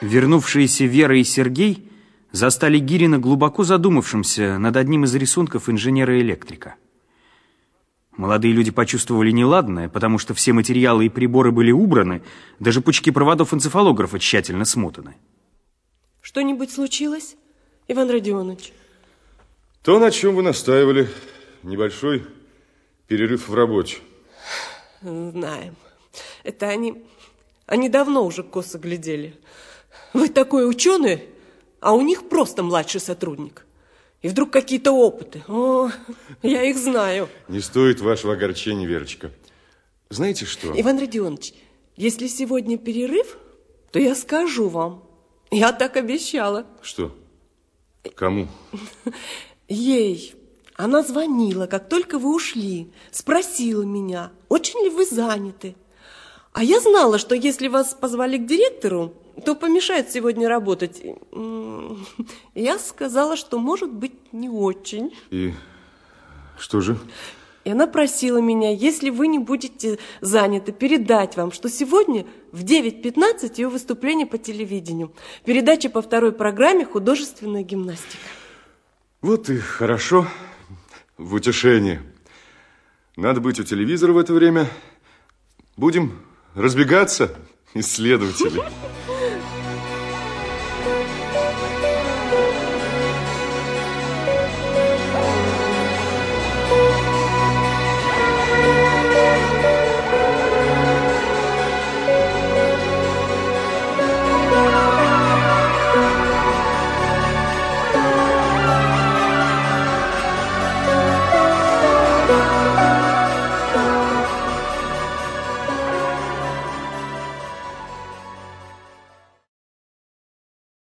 Вернувшиеся Вера и Сергей застали Гирина глубоко задумавшимся над одним из рисунков инженера-электрика. Молодые люди почувствовали неладное, потому что все материалы и приборы были убраны, даже пучки проводов энцефалографа тщательно смотаны. Что-нибудь случилось, Иван Родионович? То, на чем вы настаивали, небольшой перерыв в работе. Знаем. Это они давно уже косо глядели. Вы такой ученый, а у них просто младший сотрудник. И вдруг какие-то опыты. О, я их знаю. Не стоит вашего огорчения, Верочка. Знаете что? Иван Родионович, если сегодня перерыв, то я скажу вам. Я так обещала. Что? Кому? Ей. Она звонила, как только вы ушли. Спросила меня, очень ли вы заняты. А я знала, что если вас позвали к директору, то помешает сегодня работать. Я сказала, что может быть не очень. И что же? И она просила меня, если вы не будете заняты, передать вам, что сегодня в 9:15 ее выступление по телевидению. Передача по второй программе «Художественная гимнастика». Вот и хорошо. В утешение. Надо быть у телевизора в это время. Будем разбегаться, исследователи.